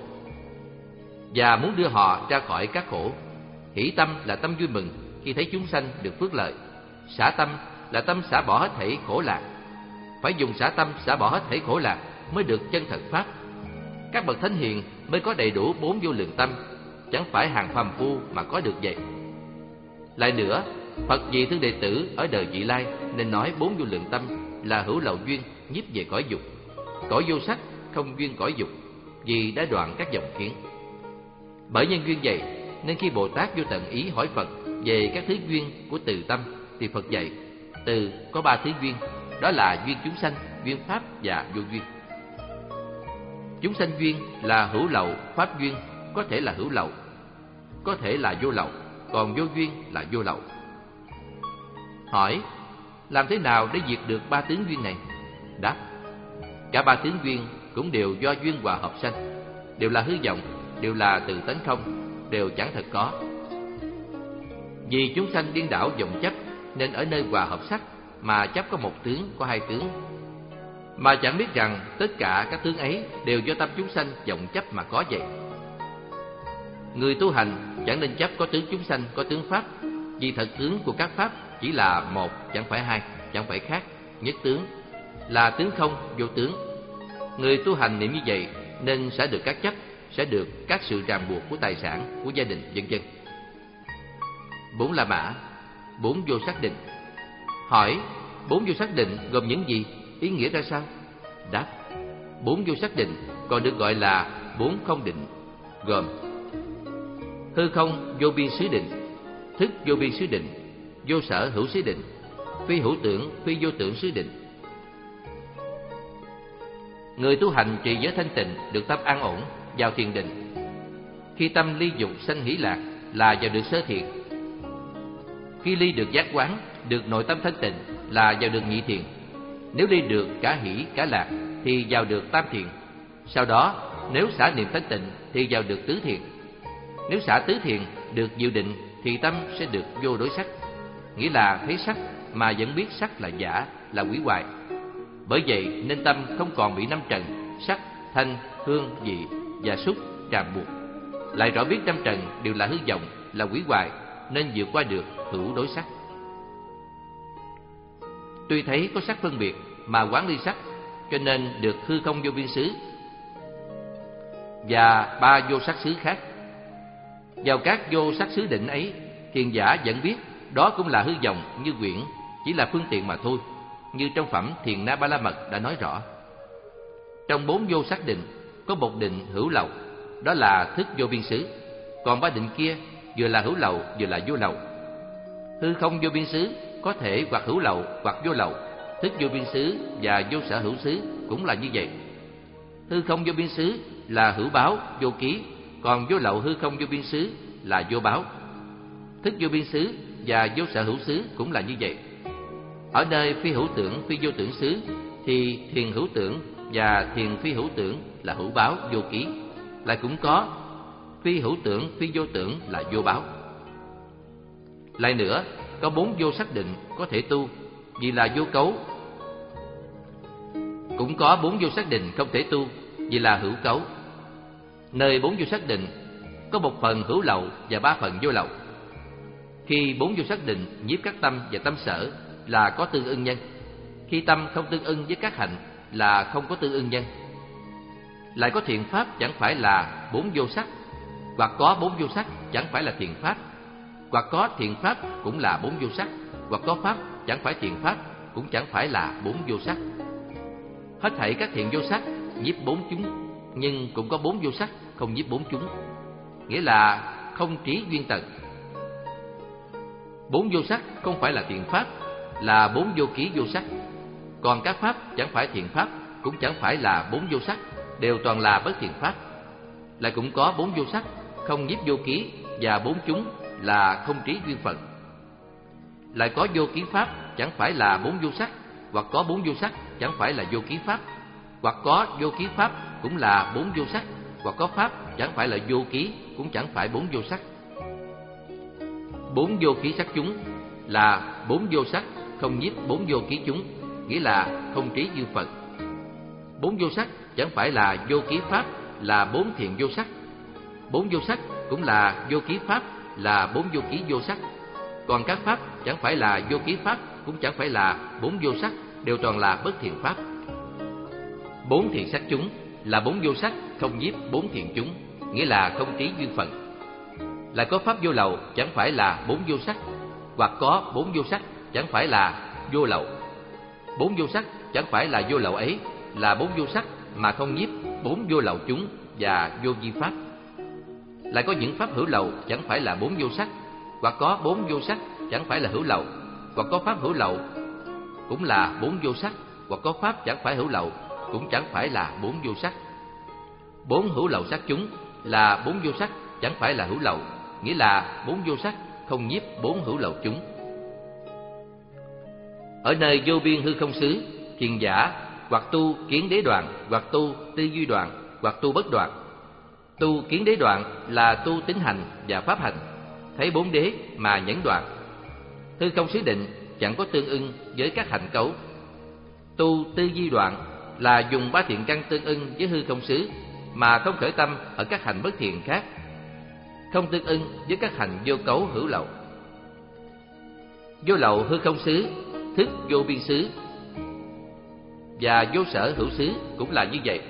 và muốn đưa họ ra khỏi các khổ. Hỷ tâm là tâm vui mừng khi thấy chúng sanh được phước lợi. Xả tâm là tâm xả bỏ hết thảy khổ lạc. Phải dùng xả tâm xả bỏ hết thảy khổ lạc mới được chân thật pháp. Các bậc thánh hiền mới có đầy đủ bốn vô lượng tâm, chẳng phải hàng phàm phu mà có được vậy. Lại nữa, Phật vì thương đệ tử ở đời vị lai nên nói bốn vô lượng tâm là hữu lậu duyên nhiếp về cõi dục, cõi vô sắc không duyên cõi dục, vì đã đoạn các dòng kiến. Bởi nhân duyên vậy nên khi Bồ Tát vô tận ý hỏi Phật về các thứ duyên của từ tâm, thì Phật dạy từ có ba thứ duyên, đó là duyên chúng sanh, duyên pháp và vô duyên. Chúng sanh duyên là hữu lậu, pháp duyên có thể là hữu lậu, có thể là vô lậu, còn vô duyên là vô lậu. Hỏi, làm thế nào để diệt được ba tướng duyên này? Đáp, cả ba tướng duyên cũng đều do duyên hòa hợp sanh, đều là hư vọng, đều là từ tánh không, đều chẳng thật có. Vì chúng sanh điên đảo vọng chấp nên ở nơi hòa hợp sắc mà chấp có một tướng, có hai tướng, mà chẳng biết rằng tất cả các tướng ấy đều do tâm chúng sanh vọng chấp mà có vậy. Người tu hành chẳng nên chấp có tướng chúng sanh, có tướng pháp, vì thật tướng của các pháp chỉ là một, chẳng phải hai, chẳng phải khác, nhất tướng, là tướng không, vô tướng. Người tu hành niệm như vậy nên sẽ được các chấp, sẽ được các sự ràng buộc của tài sản, của gia đình, vân vân. Bốn la mã, bốn vô sắc định. Hỏi, bốn vô sắc định gồm những gì? Ý nghĩa ra sao? Đáp, bốn vô sắc định còn được gọi là bốn không định, gồm hư không vô biên xứ định, thức vô biên xứ định, vô sở hữu xứ định, phi hữu tưởng, phi vô tưởng xứ định. Người tu hành trì giới thanh tịnh được tâm an ổn, vào thiền định. Khi tâm ly dục sanh hỷ lạc là vào được sơ thiền. Khi ly được giác quán, được nội tâm thanh tịnh là vào được nhị thiền. Nếu ly được cả hỷ cả lạc thì vào được tam thiền. Sau đó nếu xả niệm thanh tịnh thì vào được tứ thiền. Nếu xả tứ thiền được diệu định thì tâm sẽ được vô đối sắc, nghĩa là thấy sắc mà vẫn biết sắc là giả, là quỷ hoại. Bởi vậy nên tâm không còn bị năm trần sắc, thanh, hương, vị và xúc ràng buộc, lại rõ biết năm trần đều là hư vọng, là quỷ hoại, nên vượt qua được hữu đối sắc. Tuy thấy có sắc phân biệt mà quán ly sắc, cho nên được hư không vô biên xứ và ba vô sắc xứ khác. Vào các vô sắc xứ định ấy, thiền giả vẫn biết đó cũng là hư vọng như quyển, chỉ là phương tiện mà thôi, như trong phẩm Thiền Na Ba La Mật đã nói rõ. Trong bốn vô sắc định có một định hữu lậu, đó là thức vô biên xứ, còn ba định kia vừa là hữu lậu vừa là vô lậu. Hư không vô biên xứ có thể hoặc hữu lậu hoặc vô lậu, thức vô biên xứ và vô sở hữu xứ cũng là như vậy. Hư không vô biên xứ là hữu báo, vô ký, còn vô lậu hư không vô biên xứ là vô báo. Thức vô biên xứ và vô sở hữu xứ cũng là như vậy. Ở nơi phi hữu tưởng, phi vô tưởng xứ thì thiền hữu tưởng và thiền phi hữu tưởng là hữu báo, vô ký, lại cũng có phi hữu tưởng, phi vô tưởng là vô báo. Lại nữa, có bốn vô xác định có thể tu, vì là vô cấu. Cũng có bốn vô xác định không thể tu, vì là hữu cấu. Nơi bốn vô xác định có một phần hữu lậu và ba phần vô lậu. Khi bốn vô xác định nhiếp các tâm và tâm sở là có tương ưng nhân. Khi tâm không tương ưng với các hạnh là không có tương ưng nhân. Lại có thiện pháp chẳng phải là bốn vô sắc, hoặc có bốn vô sắc chẳng phải là thiện pháp, hoặc có thiện pháp cũng là bốn vô sắc, hoặc có pháp chẳng phải thiện pháp cũng chẳng phải là bốn vô sắc. Hết thảy các thiện vô sắc nhiếp bốn chúng, nhưng cũng có bốn vô sắc không nhiếp bốn chúng, nghĩa là không trí duyên tận. Bốn vô sắc không phải là thiện pháp, là bốn vô ký vô sắc. Còn các pháp chẳng phải thiện pháp, cũng chẳng phải là bốn vô sắc, đều toàn là bất thiện pháp. Lại cũng có bốn vô sắc không nhiếp vô ký, và bốn chúng là không trí duyên phận. Lại có vô ký pháp chẳng phải là bốn vô sắc, hoặc có bốn vô sắc chẳng phải là vô ký pháp, hoặc có vô ký pháp cũng là bốn vô sắc, hoặc có pháp chẳng phải là vô ký cũng chẳng phải bốn vô sắc. Bốn vô ký sắc chúng là bốn vô sắc không nhiếp bốn vô ký chúng, nghĩa là không trí duyên phận. Bốn vô sắc chẳng phải là vô ký pháp, là bốn thiện vô sắc. Bốn vô sắc cũng là vô ký pháp, là bốn vô ký vô sắc. Còn các pháp chẳng phải là vô ký pháp, cũng chẳng phải là bốn vô sắc, đều toàn là bất thiện pháp. Bốn thiện sắc chúng là bốn vô sắc không nhiếp bốn thiện chúng, nghĩa là không trí duyên phận. Lại có pháp vô lậu chẳng phải là bốn vô sắc, hoặc có bốn vô sắc chẳng phải là vô lậu. Bốn vô sắc chẳng phải là vô lậu ấy, là bốn vô sắc mà không nhiếp bốn vô lậu chúng và vô vi pháp. Lại có những pháp hữu lậu chẳng phải là bốn vô sắc, hoặc có bốn vô sắc chẳng phải là hữu lậu, hoặc có pháp hữu lậu cũng là bốn vô sắc, hoặc có pháp chẳng phải hữu lậu cũng chẳng phải là bốn vô sắc. Bốn hữu lậu sắc chúng là bốn vô sắc chẳng phải là hữu lậu, nghĩa là bốn vô sắc không nhiếp bốn hữu lậu chúng. Ở nơi vô biên hư không xứ, thiền giả hoặc tu kiến đế đoạn, hoặc tu tư duy đoạn, hoặc tu bất đoạn. Tu kiến đế đoạn là tu tính hành và pháp hành, thấy bốn đế mà nhẫn đoạn. Hư không xứ định chẳng có tương ưng với các hạnh cấu. Tu tư duy đoạn là dùng ba thiện căn tương ưng với hư không xứ, mà không khởi tâm ở các hành bất thiện khác, không tương ưng với các hành vô cấu hữu lậu. Vô lậu hư không xứ, thức vô biên xứ, và vô sở hữu xứ cũng là như vậy.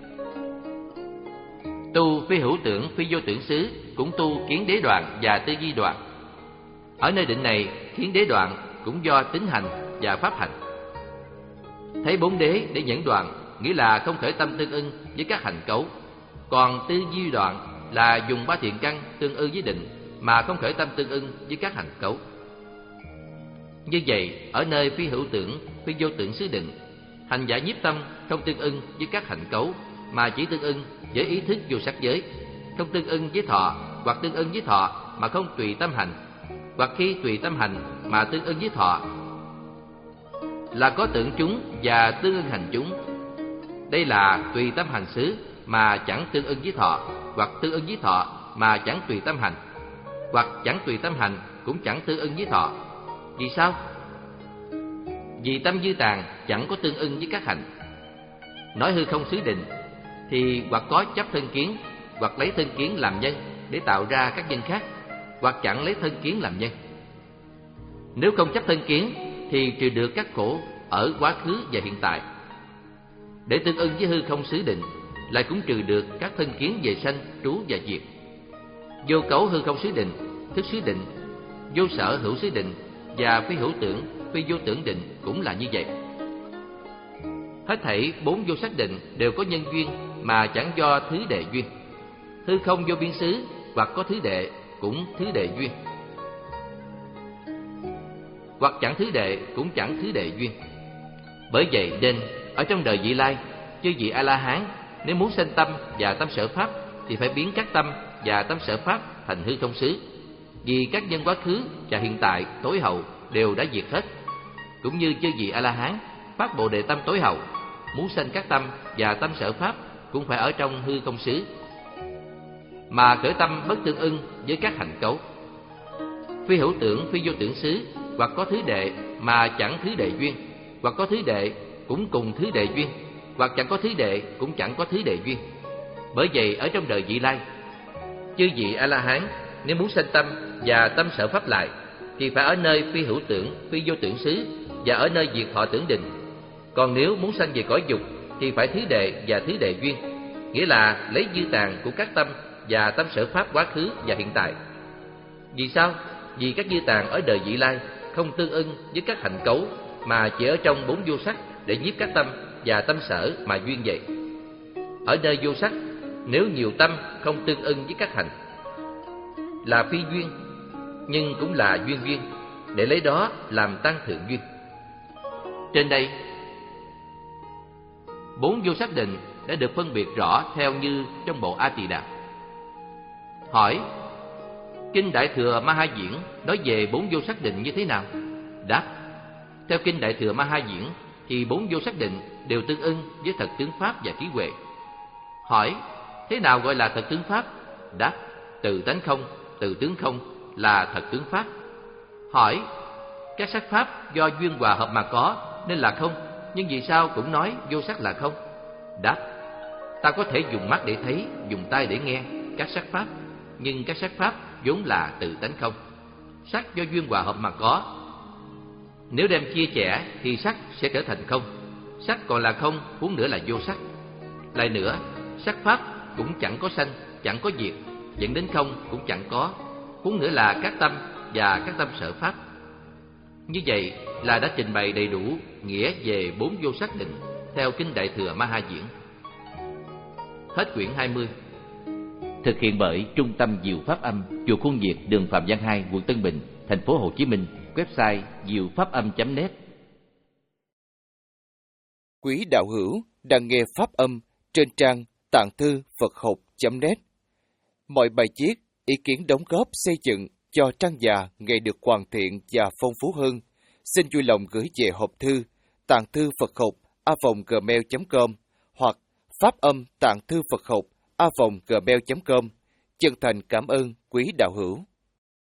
Tu phi hữu tưởng phi vô tưởng xứ cũng tu kiến đế đoạn và tư duy đoạn. Ở nơi định này, kiến đế đoạn cũng do tính hành và pháp hành. Thấy bốn đế để nhẫn đoạn, nghĩa là không khởi tâm tương ưng với các hành cấu. Còn tư duy đoạn là dùng ba thiện căn tương ưng với định, mà không khởi tâm tương ưng với các hành cấu. Như vậy, ở nơi phi hữu tưởng phi vô tưởng xứ định, hành giả nhiếp tâm không tương ưng với các hành cấu, mà chỉ tương ưng với ý thức vô sắc giới, không tương ưng với thọ, hoặc tương ưng với thọ mà không tùy tâm hành, hoặc khi tùy tâm hành mà tương ưng với thọ, là có tưởng chúng và tương ưng hành chúng. Đây là tùy tâm hành xứ mà chẳng tương ưng với thọ, hoặc tương ưng với thọ mà chẳng tùy tâm hành, hoặc chẳng tùy tâm hành cũng chẳng tương ưng với thọ. Vì sao? Vì tâm dư tàn chẳng có tương ưng với các hành. Nói hư không xứ định thì hoặc có chấp thân kiến, hoặc lấy thân kiến làm nhân để tạo ra các nhân khác, hoặc chẳng lấy thân kiến làm nhân. Nếu không chấp thân kiến thì trừ được các khổ ở quá khứ và hiện tại. Để tương ưng với hư không xứ định, lại cũng trừ được các thân kiến về sanh, trú và diệt. Vô cấu hư không xứ định, thức xứ định, vô sở hữu xứ định và phi hữu tưởng phi vô tưởng định cũng là như vậy. Hết thảy bốn vô sắc định đều có nhân duyên mà chẳng do thứ đệ duyên. Hư không vô biên xứ hoặc có thứ đệ cũng thứ đệ duyên, hoặc chẳng thứ đệ cũng chẳng thứ đệ duyên. Bởi vậy nên ở trong đời vị lai, chư vị A La Hán nếu muốn sanh tâm và tâm sở pháp thì phải biến các tâm và tâm sở pháp thành hư không xứ, vì các nhân quá khứ và hiện tại tối hậu đều đã diệt hết. Cũng như chư vị A La Hán phát Bồ Đề tâm tối hậu, muốn sanh các tâm và tâm sở pháp cũng phải ở trong hư không xứ, mà khởi tâm bất tương ưng với các hành cấu. Phi hữu tưởng phi vô tưởng xứ hoặc có thứ đệ mà chẳng thứ đệ duyên, hoặc có thứ đệ cũng cùng thứ đệ duyên, hoặc chẳng có thứ đệ cũng chẳng có thứ đệ duyên. Bởi vậy ở trong đời vị lai, chư vị A-la-hán nếu muốn sanh tâm và tâm sở pháp lại thì phải ở nơi phi hữu tưởng, phi vô tưởng xứ và ở nơi diệt thọ tưởng định. Còn nếu muốn sanh về cõi dục thì phải thứ đệ và thứ đệ duyên, nghĩa là lấy dư tàn của các tâm và tâm sở pháp quá khứ và hiện tại. Vì sao? Vì các dư tàn ở đời vị lai không tương ưng với các hạnh cấu, mà chỉ ở trong bốn vô sắc để nhiếp các tâm và tâm sở mà duyên vậy. Ở nơi vô sắc, nếu nhiều tâm không tương ưng với các hạnh là phi duyên, nhưng cũng là duyên duyên, để lấy đó làm tăng thượng duyên. Trên đây, bốn vô sắc định đã được phân biệt rõ theo như trong bộ A Tỳ Đàm. Hỏi: Kinh Đại Thừa Ma Ha Diễn nói về bốn vô sắc định như thế nào? Đáp: Theo Kinh Đại Thừa Ma Ha Diễn thì bốn vô sắc định đều tương ưng với thật tướng pháp và trí huệ. Hỏi: Thế nào gọi là thật tướng pháp? Đáp: Từ tánh không, từ tướng không là thật tướng pháp. Hỏi: Các sắc pháp do duyên hòa hợp mà có nên là không, nhưng vì sao cũng nói vô sắc là không? Đáp: Ta có thể dùng mắt để thấy, dùng tai để nghe các sắc pháp, nhưng các sắc pháp vốn là tự tánh không. Sắc do duyên hòa hợp mà có. Nếu đem chia chẻ thì sắc sẽ trở thành không. Sắc còn là không, huống nữa là vô sắc. Lại nữa, sắc pháp cũng chẳng có sanh, chẳng có diệt, dẫn đến không cũng chẳng có, huống nữa là các tâm và các tâm sở pháp. Như vậy là đã trình bày đầy đủ nghĩa về bốn vô sắc định theo Kinh Đại Thừa Ma Ha Diễn. Hết quyển hai mươi. Thực hiện bởi Trung tâm Diệu Pháp Âm, chùa Khuôn Việt, đường Phạm Văn hai, quận Tân Bình, thành phố Hồ Chí Minh. Website diệu pháp âm chấm net. Quý đạo hữu đang nghe Pháp Âm trên trang tạng thư Phật học chấm net. Mọi bài viết, ý kiến đóng góp xây dựng cho trang già ngày được hoàn thiện và phong phú hơn, xin vui lòng gửi về hộp thư tạng thư Phật học a vòng gmail chấm com hoặc Pháp Âm tạng thư Phật học a vòng gmail chấm com. Chân thành cảm ơn quý đạo hữu.